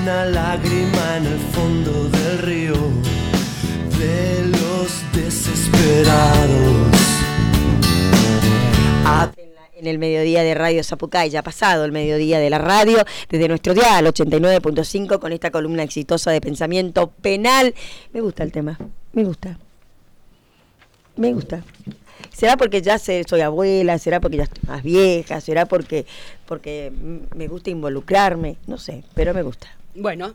Speaker 4: una lágrima en el fondo del río de los desesperados.
Speaker 1: A en el mediodía de Radio Zapucay, ya ha pasado el mediodía de la radio, desde nuestro dial ochenta y nueve punto cinco con esta columna exitosa de pensamiento penal. Me gusta el tema, me gusta, me gusta. ¿Será porque ya sé, soy abuela? ¿Será porque ya estoy más vieja? ¿Será porque, porque me gusta involucrarme? No sé, pero me gusta.
Speaker 3: Bueno,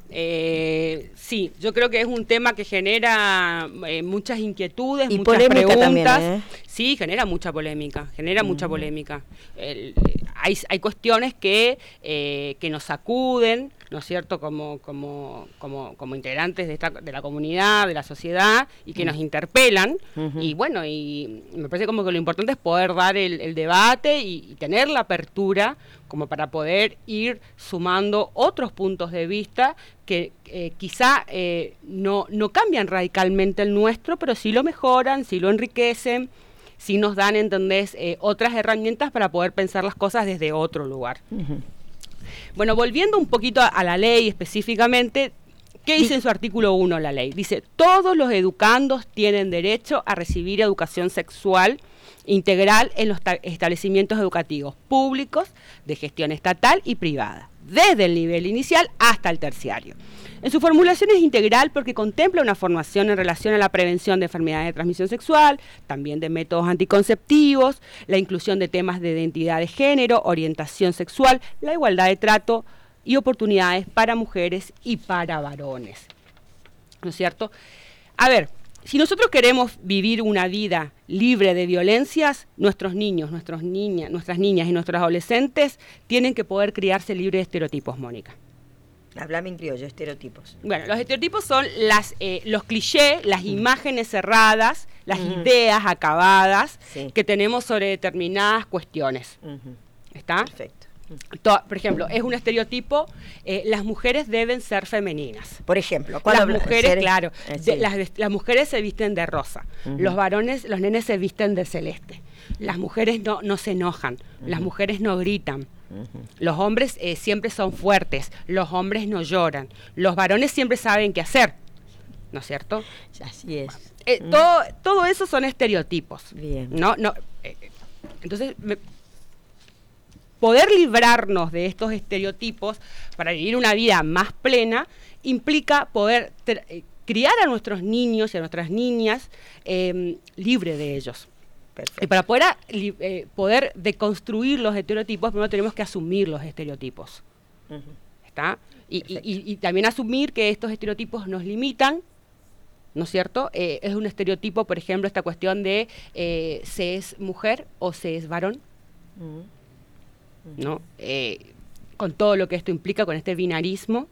Speaker 3: eh, sí, yo creo que es un tema que genera eh, muchas inquietudes,
Speaker 1: y
Speaker 3: muchas
Speaker 1: polémica
Speaker 3: preguntas.
Speaker 1: También, ¿eh?
Speaker 3: Sí, genera mucha polémica, genera mm. mucha polémica. El, eh, hay, hay cuestiones que, eh, que nos sacuden, ¿no es cierto?, como, como, como, como integrantes de, esta, de la comunidad, de la sociedad, y que mm. nos interpelan. Uh-huh. Y bueno, y me parece como que lo importante es poder dar el, el debate y, y tener la apertura como para poder ir sumando otros puntos de vista que eh, quizá eh, no, no cambian radicalmente el nuestro, pero sí lo mejoran, sí lo enriquecen, sí nos dan, ¿entendés?, eh, otras herramientas para poder pensar las cosas desde otro lugar. Uh-huh. Bueno, volviendo un poquito a, a la ley específicamente, ¿qué dice en su artículo uno la ley? Dice, todos los educandos tienen derecho a recibir educación sexual integral en los establecimientos educativos públicos de gestión estatal y privada, desde el nivel inicial hasta el terciario. En su formulación es integral porque contempla una formación en relación a la prevención de enfermedades de transmisión sexual, también de métodos anticonceptivos, la inclusión de temas de identidad de género, orientación sexual, la igualdad de trato y oportunidades para mujeres y para varones. ¿No es cierto? A ver, si nosotros queremos vivir una vida libre de violencias, nuestros niños, nuestros niñas, nuestras niñas y nuestros adolescentes tienen que poder criarse libres de estereotipos, Mónica.
Speaker 1: Háblame en criollo, estereotipos.
Speaker 3: Bueno, los estereotipos son las, eh, los clichés, las mm. imágenes cerradas, las mm. ideas acabadas sí. que tenemos sobre determinadas cuestiones. Mm-hmm. ¿Está?
Speaker 1: Perfecto.
Speaker 3: To- por ejemplo, es un estereotipo, eh, las mujeres deben ser femeninas.
Speaker 1: Por ejemplo,
Speaker 3: las mujeres,
Speaker 1: ser,
Speaker 3: claro,
Speaker 1: eh, sí.
Speaker 3: de, las, las mujeres se visten de rosa, uh-huh. los varones, los nenes se visten de celeste, las mujeres no, no se enojan, uh-huh. las mujeres no gritan, uh-huh. los hombres eh, siempre son fuertes, los hombres no lloran, los varones siempre saben qué hacer, ¿no es cierto?
Speaker 1: Así es.
Speaker 3: Eh, uh-huh. todo, todo eso son estereotipos.
Speaker 1: Bien.
Speaker 3: ¿No? No, eh, entonces... Me, Poder librarnos de estos estereotipos para vivir una vida más plena implica poder ter, eh, criar a nuestros niños y a nuestras niñas eh, libre de ellos. Perfecto. Y para poder, eh, poder deconstruir los estereotipos, primero tenemos que asumir los estereotipos. Uh-huh. ¿Está? Y, y, y, y también asumir que estos estereotipos nos limitan, ¿no es cierto? Eh, es un estereotipo, por ejemplo, esta cuestión de eh, se es mujer o se es varón. Uh-huh. ¿No? Eh, con todo lo que esto implica, con este binarismo,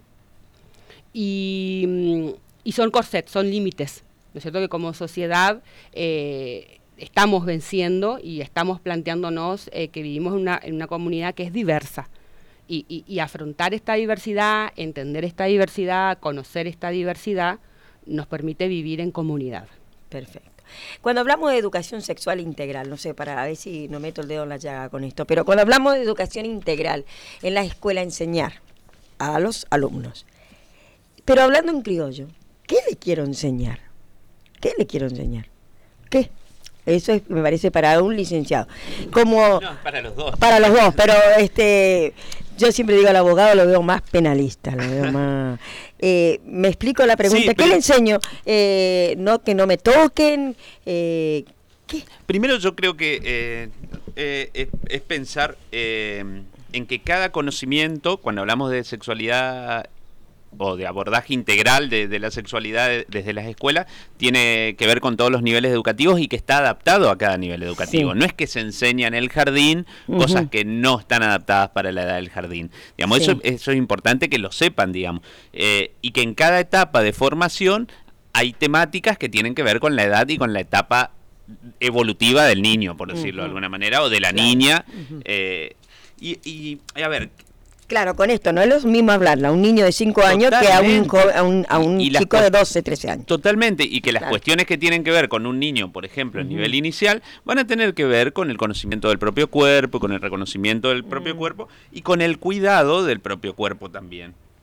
Speaker 3: y, y son corsets, son límites, ¿no es cierto? Que como sociedad eh, estamos venciendo y estamos planteándonos eh, que vivimos en una, en una comunidad que es diversa, y, y, y afrontar esta diversidad, entender esta diversidad, conocer esta diversidad, nos permite vivir en comunidad.
Speaker 1: Perfecto. Cuando hablamos de educación sexual integral, no sé, para ver si no meto el dedo en la llaga con esto, pero cuando hablamos de educación integral en la escuela, enseñar a los alumnos, pero hablando en criollo, ¿qué le quiero enseñar? ¿Qué le quiero enseñar? ¿Qué? Eso es, me parece, para un licenciado. Como
Speaker 2: no, para los dos.
Speaker 1: Para los dos, pero este, yo siempre digo al abogado, lo veo más penalista, lo veo más... Eh, me explico la pregunta, sí, ¿qué pero... le enseño? Eh, no, que no me toquen, eh, ¿qué?
Speaker 2: Primero yo creo que eh, eh, es, es pensar eh, en que cada conocimiento, cuando hablamos de sexualidad o de abordaje integral de, de la sexualidad de, desde las escuelas, tiene que ver con todos los niveles educativos y que está adaptado a cada nivel educativo. Sí. No es que se enseña en el jardín uh-huh. cosas que no están adaptadas para la edad del jardín. Digamos, sí. eso, eso es importante que lo sepan, digamos. Eh, y que en cada etapa de formación hay temáticas que tienen que ver con la edad y con la etapa evolutiva del niño, por decirlo uh-huh. de alguna manera, o de la claro. niña. Uh-huh. Eh, y, y, a ver...
Speaker 1: Claro, con esto no es lo mismo hablarle a un niño de cinco años que a un, a un, a un y, y chico de doce, trece años.
Speaker 2: Totalmente, y que las claro. cuestiones que tienen que ver con un niño, por ejemplo, en uh-huh. nivel inicial, van a tener que ver con el conocimiento del propio cuerpo, con el reconocimiento del propio uh-huh. cuerpo y con el cuidado del propio cuerpo también.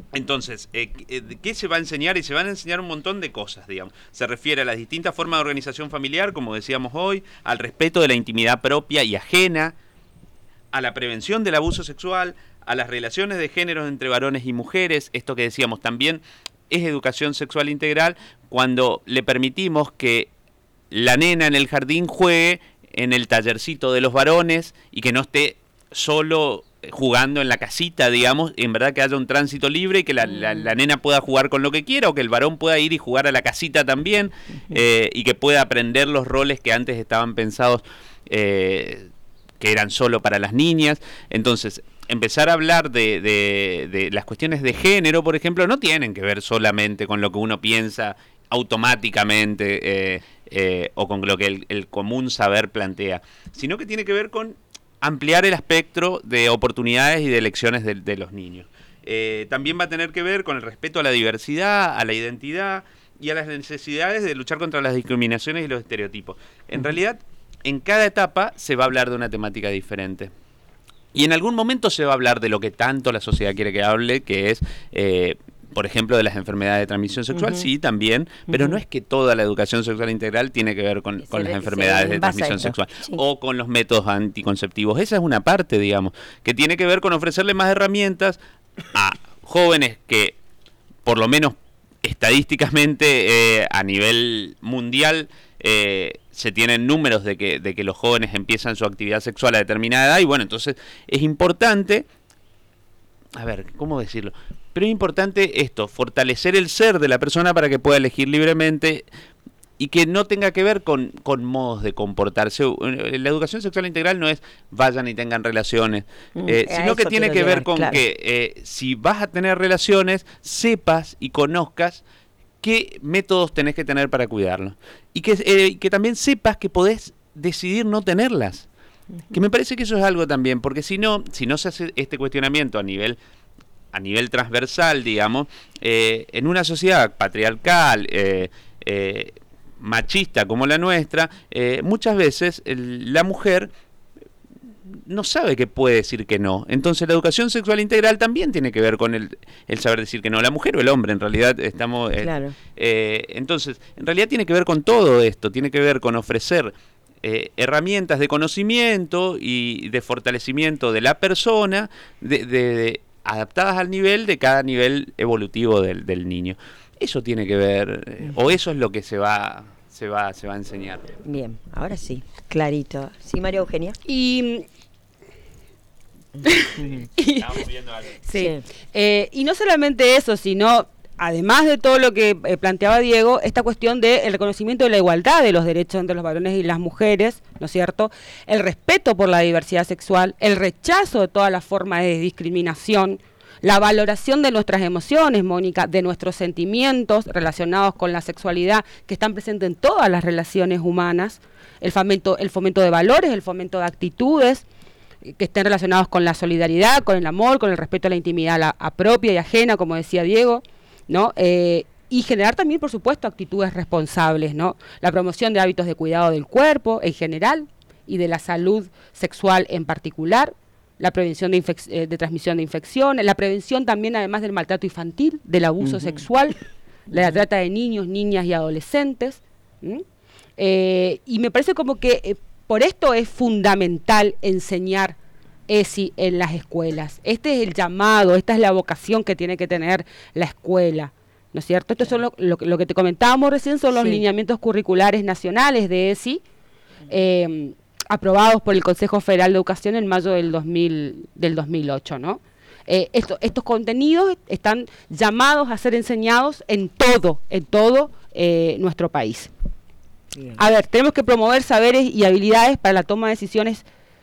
Speaker 2: Entonces, eh, ¿qué se va a enseñar? Y se van a enseñar un montón de cosas, digamos. Se refiere a las distintas formas de organización familiar, como decíamos hoy, al respeto de la intimidad propia y ajena, a la prevención del abuso sexual, a las relaciones de género entre varones y mujeres. Esto que decíamos también es educación sexual integral, cuando le permitimos que la nena en el jardín juegue en el tallercito de los varones y que no esté solo jugando en la casita, digamos, en verdad que haya un tránsito libre y que la, la, la nena pueda jugar con lo que quiera, o que el varón pueda ir y jugar a la casita también, eh, y que pueda aprender los roles que antes estaban pensados eh, que eran solo para las niñas. Entonces, empezar a hablar de, de, de las cuestiones de género, por ejemplo, no tienen que ver solamente con lo que uno piensa automáticamente eh, eh, o con lo que el, el común saber plantea, sino que tiene que ver con ampliar el espectro de oportunidades y de elecciones de, de los niños. Eh, también va a tener que ver con el respeto a la diversidad, a la identidad y a las necesidades de luchar contra las discriminaciones y los estereotipos. En realidad, en cada etapa se va a hablar de una temática diferente. Y en algún momento se va a hablar de lo que tanto la sociedad quiere que hable, que es, eh, por ejemplo, de las enfermedades de transmisión sexual, uh-huh. sí, también, pero uh-huh. no es que toda la educación sexual integral tiene que ver con, con las enfermedades de transmisión sexual, sí. o con los métodos anticonceptivos. Esa es una parte, digamos, que tiene que ver con ofrecerle más herramientas a jóvenes que, por lo menos estadísticamente, eh, a nivel mundial, eh, se tienen números de que, de que los jóvenes empiezan su actividad sexual a determinada edad, y bueno, entonces es importante, a ver, ¿cómo decirlo? Pero es importante esto, fortalecer el ser de la persona para que pueda elegir libremente y que no tenga que ver con, con modos de comportarse. La educación sexual integral no es vayan y tengan relaciones, eh, mm, sino que tiene que ver con claro. que eh, si vas a tener relaciones, sepas y conozcas qué métodos tenés que tener para cuidarlo. Y que, eh, que también sepas que podés decidir no tenerlas. Uh-huh. Que me parece que eso es algo también, porque si no, si no se hace este cuestionamiento a nivel a nivel transversal, digamos, eh, en una sociedad patriarcal, eh, eh, machista como la nuestra, eh, muchas veces el, la mujer no sabe que puede decir que no. Entonces la educación sexual integral también tiene que ver con el, el saber decir que no. La mujer o el hombre, en realidad, estamos... Eh, claro. eh, entonces, en realidad tiene que ver con todo esto, tiene que ver con ofrecer eh, herramientas de conocimiento y de fortalecimiento de la persona, de, de, de adaptadas al nivel de cada nivel evolutivo del, del niño. Eso tiene que ver, eh, o eso es lo que se va, se va, se va a enseñar.
Speaker 1: Bien, ahora sí, clarito. ¿Sí, María Eugenia?
Speaker 3: Y... y, sí. Eh, y no solamente eso, sino, además de todo lo que eh, planteaba Diego, esta cuestión del reconocimiento de la igualdad de los derechos entre los varones y las mujeres, ¿no es cierto? El respeto por la diversidad sexual, el rechazo de todas las formas de discriminación, la valoración de nuestras emociones, Mónica, de nuestros sentimientos relacionados con la sexualidad que están presentes en todas las relaciones humanas, el fomento, el fomento de valores, el fomento de actitudes que estén relacionados con la solidaridad, con el amor, con el respeto a la intimidad la, a propia y ajena, como decía Diego, ¿no? Eh, y generar también, por supuesto, actitudes responsables, ¿no? La promoción de hábitos de cuidado del cuerpo en general y de la salud sexual en particular, la prevención de, infec- eh, de transmisión de infecciones, la prevención también, además del maltrato infantil, del abuso uh-huh. sexual, la trata de niños, niñas y adolescentes. Eh, y me parece como que eh, por esto es fundamental enseñar E S I en las escuelas. Este es el llamado, esta es la vocación que tiene que tener la escuela, ¿no es cierto? Esto son lo, lo, lo que te comentábamos recién, son los sí. lineamientos curriculares nacionales de E S I, eh, aprobados por el Consejo Federal de Educación en mayo del dos mil, del dos mil ocho, ¿no? Eh, esto, estos contenidos están llamados a ser enseñados en todo, en todo eh, nuestro país. Bien. A ver, tenemos que promover saberes y habilidades para la toma de decisiones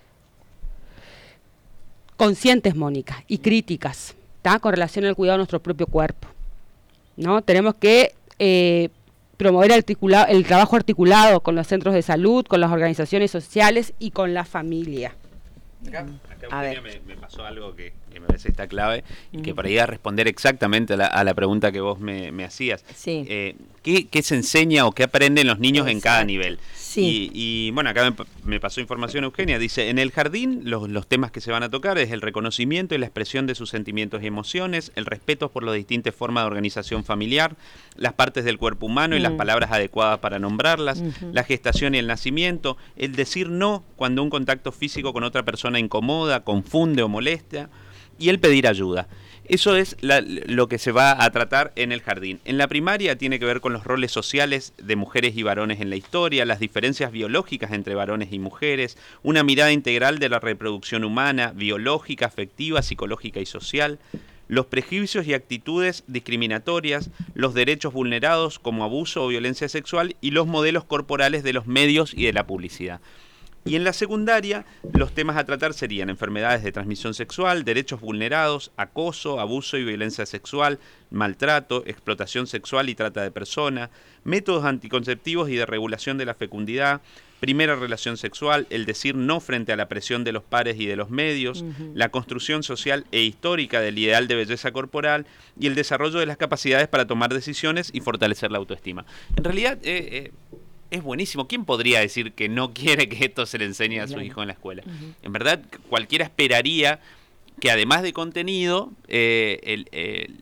Speaker 3: conscientes, Mónica, y críticas, ¿tá? Con relación al cuidado de nuestro propio cuerpo, ¿no? Tenemos que eh, promover el, articula- el trabajo articulado con los centros de salud, con las organizaciones sociales y con la familia.
Speaker 2: Acá, acá me, me pasó algo que, que me parece esta clave, y que por ahí a responder exactamente a la, a la pregunta que vos me, me hacías.
Speaker 1: Sí.
Speaker 2: Eh, ¿qué, ¿Qué se enseña o qué aprenden los niños Exacto. en cada nivel?
Speaker 1: Sí.
Speaker 2: Y, y bueno, acá me, me pasó información Eugenia, dice, en el jardín los, los temas que se van a tocar es el reconocimiento y la expresión de sus sentimientos y emociones, el respeto por las distintas formas de organización familiar, las partes del cuerpo humano y mm. las palabras adecuadas para nombrarlas, uh-huh. la gestación y el nacimiento, el decir no cuando un contacto físico con otra persona incomoda, confunde o molesta, y el pedir ayuda. Eso es la, lo que se va a tratar en el jardín. En la primaria tiene que ver con los roles sociales de mujeres y varones en la historia, las diferencias biológicas entre varones y mujeres, una mirada integral de la reproducción humana, biológica, afectiva, psicológica y social, los prejuicios y actitudes discriminatorias, los derechos vulnerados como abuso o violencia sexual y los modelos corporales de los medios y de la publicidad. Y en la secundaria, los temas a tratar serían enfermedades de transmisión sexual, derechos vulnerados, acoso, abuso y violencia sexual, maltrato, explotación sexual y trata de personas, métodos anticonceptivos y de regulación de la fecundidad, primera relación sexual, el decir no frente a la presión de los pares y de los medios, uh-huh. la construcción social e histórica del ideal de belleza corporal y el desarrollo de las capacidades para tomar decisiones y fortalecer la autoestima. En realidad, eh, eh, es buenísimo. ¿Quién podría decir que no quiere que esto se le enseñe a su hijo en la escuela? Uh-huh. En verdad, cualquiera esperaría que además de contenido, eh, el, el,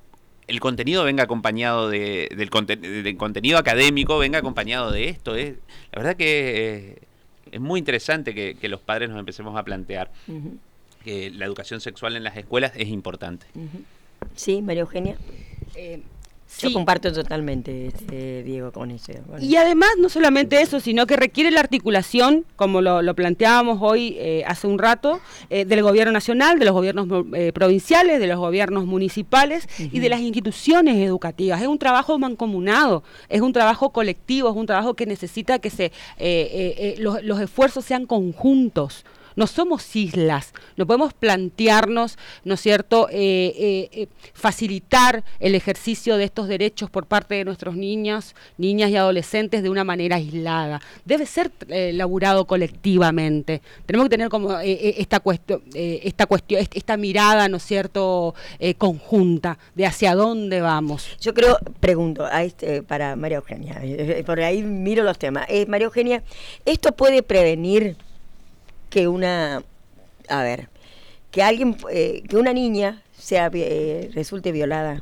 Speaker 2: el contenido venga acompañado de, del, conten- del contenido académico, venga acompañado de esto. Es, la verdad que eh, es muy interesante que, que los padres nos empecemos a plantear uh-huh. que la educación sexual en las escuelas es importante.
Speaker 1: Uh-huh. Sí, María Eugenia. Eh, Yo sí. comparto totalmente, este, Diego, con eso. Bueno.
Speaker 3: Y además, no solamente eso, sino que requiere la articulación, como lo, lo planteábamos hoy eh, hace un rato, eh, del gobierno nacional, de los gobiernos eh, provinciales, de los gobiernos municipales uh-huh. y de las instituciones educativas. Es un trabajo mancomunado, es un trabajo colectivo, es un trabajo que necesita que se eh, eh, eh, los, los esfuerzos sean conjuntos. No somos islas, no podemos plantearnos, ¿no es cierto?, eh, eh, eh, facilitar el ejercicio de estos derechos por parte de nuestros niños, niñas y adolescentes de una manera aislada. Debe ser eh, laburado colectivamente. Tenemos que tener como eh, esta cuestión, eh, esta cuestión, esta mirada, ¿no es cierto?, eh, conjunta de hacia dónde vamos.
Speaker 1: Yo creo, pregunto a este, para María Eugenia, eh, por ahí miro los temas. Eh, María Eugenia, ¿esto puede prevenir que una, a ver, que alguien, eh, que una niña sea eh, resulte violada?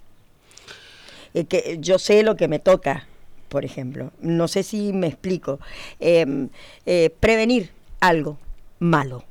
Speaker 1: Eh, que yo sé lo que me toca, por ejemplo, no sé si me explico, eh, eh, prevenir algo malo.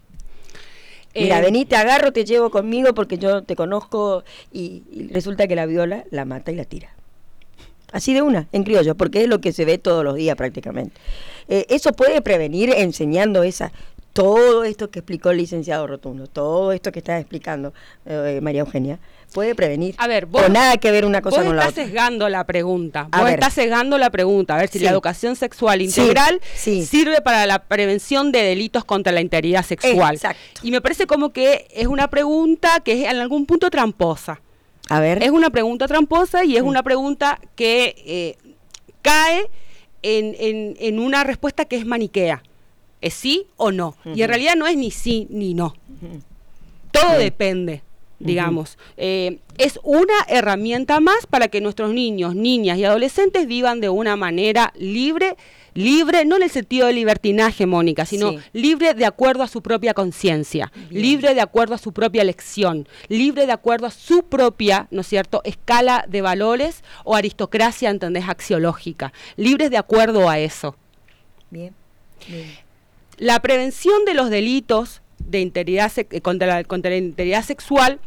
Speaker 1: Mira, eh, vení, te agarro, te llevo conmigo porque yo te conozco y, y resulta que la viola, la mata y la tira. Así de una, en criollo, porque es lo que se ve todos los días prácticamente. Eh, eso puede prevenir enseñando esa todo esto que explicó el licenciado Rotundo, todo esto que está explicando eh, María Eugenia, puede prevenir.
Speaker 3: A ver, vos,
Speaker 1: o nada que ver una cosa con la otra.
Speaker 3: Vos estás sesgando la pregunta.
Speaker 1: A
Speaker 3: vos
Speaker 1: ver.
Speaker 3: estás sesgando la pregunta. A ver si
Speaker 1: Sí.
Speaker 3: la educación sexual integral
Speaker 1: Sí, sí.
Speaker 3: sirve para la prevención de delitos contra la integridad sexual.
Speaker 1: Exacto.
Speaker 3: Y me parece como que es una pregunta que es en algún punto tramposa.
Speaker 1: A ver.
Speaker 3: Es una pregunta tramposa y es una pregunta que eh, cae en, en, en una respuesta que es maniquea. ¿Es sí o no? Uh-huh. Y en realidad no es ni sí ni no. Uh-huh. Todo uh-huh. depende, digamos. Uh-huh. Eh, es una herramienta más para que nuestros niños, niñas y adolescentes vivan de una manera libre, libre, no en el sentido de libertinaje, Mónica, sino sí. libre de acuerdo a su propia conciencia, libre de acuerdo a su propia elección, libre de acuerdo a su propia, ¿no es cierto?, escala de valores o aristocracia, ¿entendés?, axiológica, libres de acuerdo a eso.
Speaker 1: Bien, bien.
Speaker 3: La prevención de los delitos de integridad se- contra, la, contra la integridad sexual,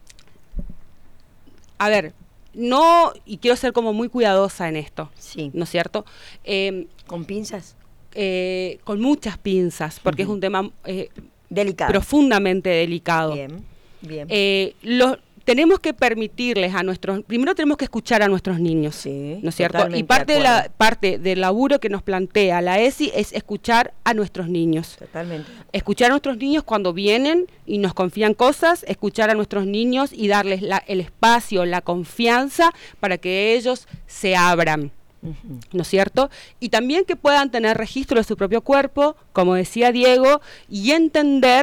Speaker 3: a ver, no, y quiero ser como muy cuidadosa en esto,
Speaker 1: sí.
Speaker 3: ¿no es cierto? Eh,
Speaker 1: ¿Con pinzas?
Speaker 3: Eh, con muchas pinzas, porque uh-huh. es un tema eh,
Speaker 1: delicado,
Speaker 3: profundamente delicado.
Speaker 1: Bien, bien.
Speaker 3: Eh, los tenemos que permitirles a nuestros, primero tenemos que escuchar a nuestros niños,
Speaker 1: sí,
Speaker 3: ¿no es cierto? Y parte de, de la parte del laburo que nos plantea la E S I es escuchar a nuestros niños.
Speaker 1: Totalmente.
Speaker 3: Escuchar a nuestros niños cuando vienen y nos confían cosas, escuchar a nuestros niños y darles la, el espacio, la confianza para que ellos se abran. Uh-huh. ¿No es cierto? Y también que puedan tener registro de su propio cuerpo, como decía Diego, y entender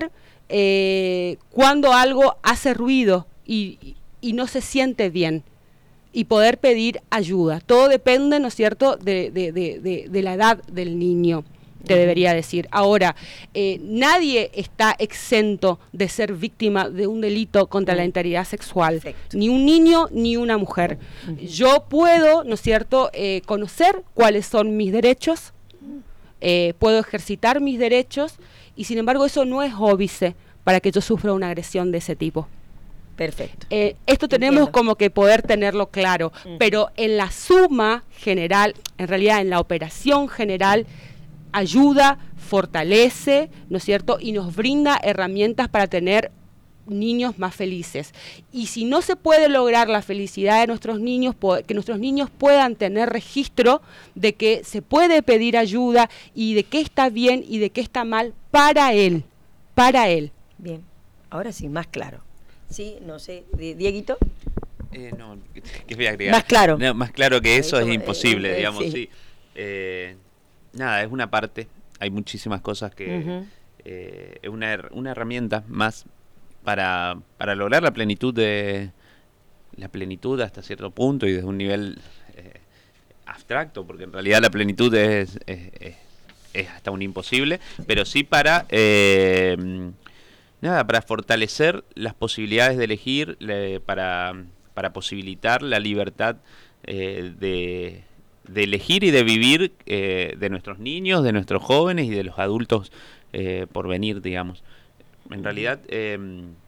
Speaker 3: eh, cuando algo hace ruido y, y no se siente bien, y poder pedir ayuda. Todo depende, ¿no es cierto?, de, de, de, de, de la edad del niño, te debería decir. Ahora, eh, nadie está exento de ser víctima de un delito contra uh-huh. la integridad sexual, Perfecto. Ni un niño ni una mujer. Uh-huh. Yo puedo, ¿no es cierto?, eh, conocer cuáles son mis derechos, eh, puedo ejercitar mis derechos, y sin embargo eso no es óbice para que yo sufra una agresión de ese tipo.
Speaker 1: Perfecto.
Speaker 3: Eh, esto tenemos Entiendo. Como que poder tenerlo claro, uh-huh. pero en la suma general, en realidad en la operación general, ayuda, fortalece, ¿no es cierto?, y nos brinda herramientas para tener niños más felices. Y si no se puede lograr la felicidad de nuestros niños, que nuestros niños puedan tener registro de que se puede pedir ayuda y de qué está bien y de qué está mal para él, para él.
Speaker 1: Bien, ahora sí, más claro. Sí, no sé, Dieguito.
Speaker 2: Eh, no, ¿qué voy a agregar?
Speaker 1: Más claro.
Speaker 2: No, más claro que eso es imposible,
Speaker 1: eh,
Speaker 2: digamos,
Speaker 1: sí.
Speaker 2: sí. Eh, nada, es una parte, hay muchísimas cosas que...
Speaker 1: Uh-huh.
Speaker 2: eh, es una, una herramienta más para, para lograr la plenitud de... la plenitud hasta cierto punto y desde un nivel eh, abstracto, porque en realidad la plenitud es, es, es, es hasta un imposible, pero sí para... Eh, Nada, para fortalecer las posibilidades de elegir, le, para, para posibilitar la libertad eh, de, de elegir y de vivir eh, de nuestros niños, de nuestros jóvenes y de los adultos eh, por venir, digamos. En realidad, eh,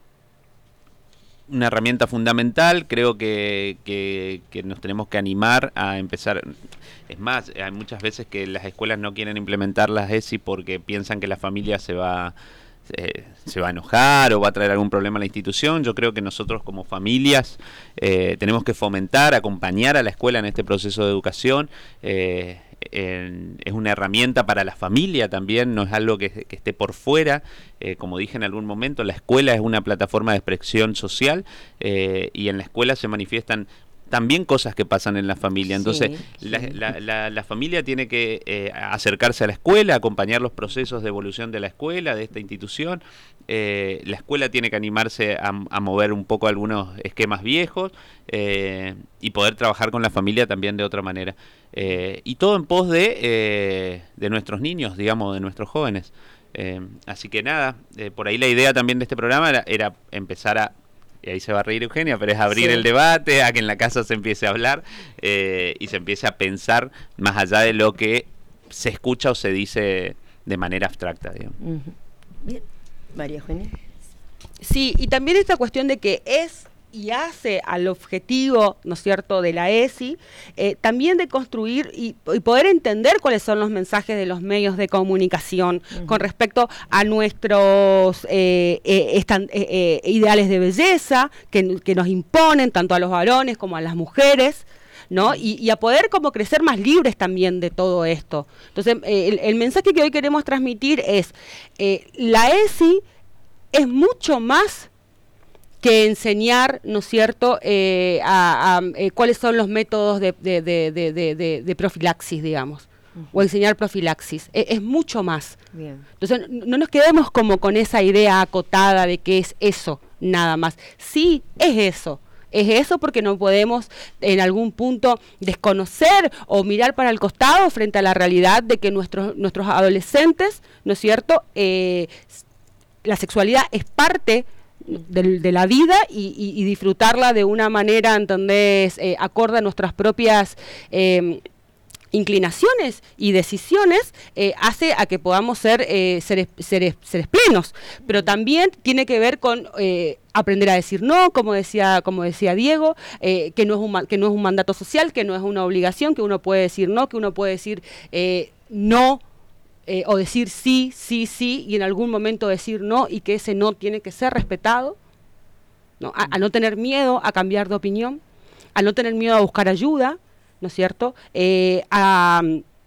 Speaker 2: una herramienta fundamental, creo que, que, que nos tenemos que animar a empezar. Es más, hay muchas veces que las escuelas no quieren implementar las E S I porque piensan que la familia se va... Eh, se va a enojar o va a traer algún problema a la institución. Yo creo que nosotros como familias eh, tenemos que fomentar, acompañar a la escuela en este proceso de educación. Eh, en, es una herramienta para la familia también, no es algo que, que esté por fuera. Eh, como dije en algún momento, la escuela es una plataforma de expresión social eh, y en la escuela se manifiestan también cosas que pasan en la familia. Entonces, sí, la, sí. La, la, la familia tiene que eh, acercarse a la escuela, acompañar los procesos de evolución de la escuela, de esta institución. Eh, la escuela tiene que animarse a, a mover un poco algunos esquemas viejos eh, y poder trabajar con la familia también de otra manera. Eh, y todo en pos de, eh, de nuestros niños, digamos, de nuestros jóvenes. Eh, así que nada, eh, por ahí la idea también de este programa era, era empezar a... y ahí se va a reír Eugenia, pero es abrir sí. el debate, a que en la casa se empiece a hablar eh, y se empiece a pensar más allá de lo que se escucha o se dice de manera abstracta, digamos.
Speaker 1: Uh-huh. Bien, María Eugenia.
Speaker 3: Sí, y también esta cuestión de que es y hace al objetivo, ¿no es cierto?, de la E S I, eh, también de construir y, y poder entender cuáles son los mensajes de los medios de comunicación uh-huh. con respecto a nuestros eh, eh, estan, eh, eh, ideales de belleza que, que nos imponen tanto a los varones como a las mujeres, ¿no? Y, y a poder como crecer más libres también de todo esto. Entonces, eh, el, el mensaje que hoy queremos transmitir es, eh, la E S I es mucho más que enseñar, ¿no es cierto?, eh, a, a, eh, cuáles son los métodos de, de, de, de, de, de profilaxis, digamos, uh-huh. o enseñar profilaxis. Es, es mucho más.
Speaker 1: Bien.
Speaker 3: Entonces, no nos quedemos como con esa idea acotada de que es eso, nada más. Sí, es eso. Es eso porque no podemos en algún punto desconocer o mirar para el costado frente a la realidad de que nuestros, nuestros adolescentes, ¿no es cierto?, eh, la sexualidad es parte De, de la vida y, y, y disfrutarla de una manera, ¿entendés?, eh, acorde a nuestras propias eh, inclinaciones y decisiones, eh, hace a que podamos ser eh, seres, seres, seres plenos, pero también tiene que ver con eh, aprender a decir no, como decía, como decía Diego, eh, que no es un que no es un mandato social, que no es una obligación, que uno puede decir no, que uno puede decir eh, no. Eh, o decir sí, sí, sí, y en algún momento decir no, y que ese no tiene que ser respetado, ¿no? A, a no tener miedo a cambiar de opinión, a no tener miedo a buscar ayuda, ¿no es cierto? Eh, a,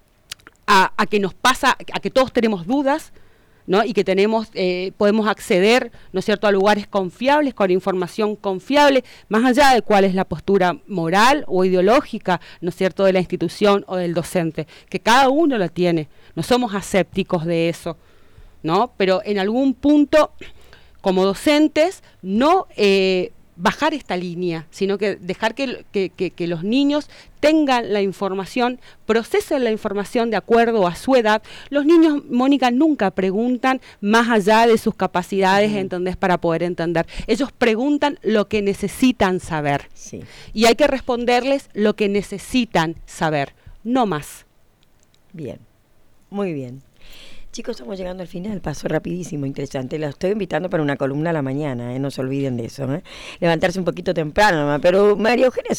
Speaker 3: a, a que nos pasa, a que todos tenemos dudas, ¿no? Y que tenemos, eh, podemos acceder, ¿no es cierto?, a lugares confiables, con información confiable, más allá de cuál es la postura moral o ideológica, ¿no es cierto?, de la institución o del docente, que cada uno la tiene, no somos asépticos de eso, ¿no? Pero en algún punto como docentes, no eh, bajar esta línea, sino que dejar que, que, que, que los niños tengan la información, procesen la información de acuerdo a su edad. Los niños, Mónica, nunca preguntan más allá de sus capacidades, uh-huh. ¿entendés? Para poder entender. Ellos preguntan lo que necesitan saber.
Speaker 1: Sí.
Speaker 3: Y hay que responderles lo que necesitan saber, no más.
Speaker 1: Bien, muy bien. Chicos, estamos llegando al final, pasó rapidísimo, interesante. Los estoy invitando para una columna a la mañana, ¿eh? No se olviden de eso, ¿eh? Levantarse un poquito temprano, pero María Eugenia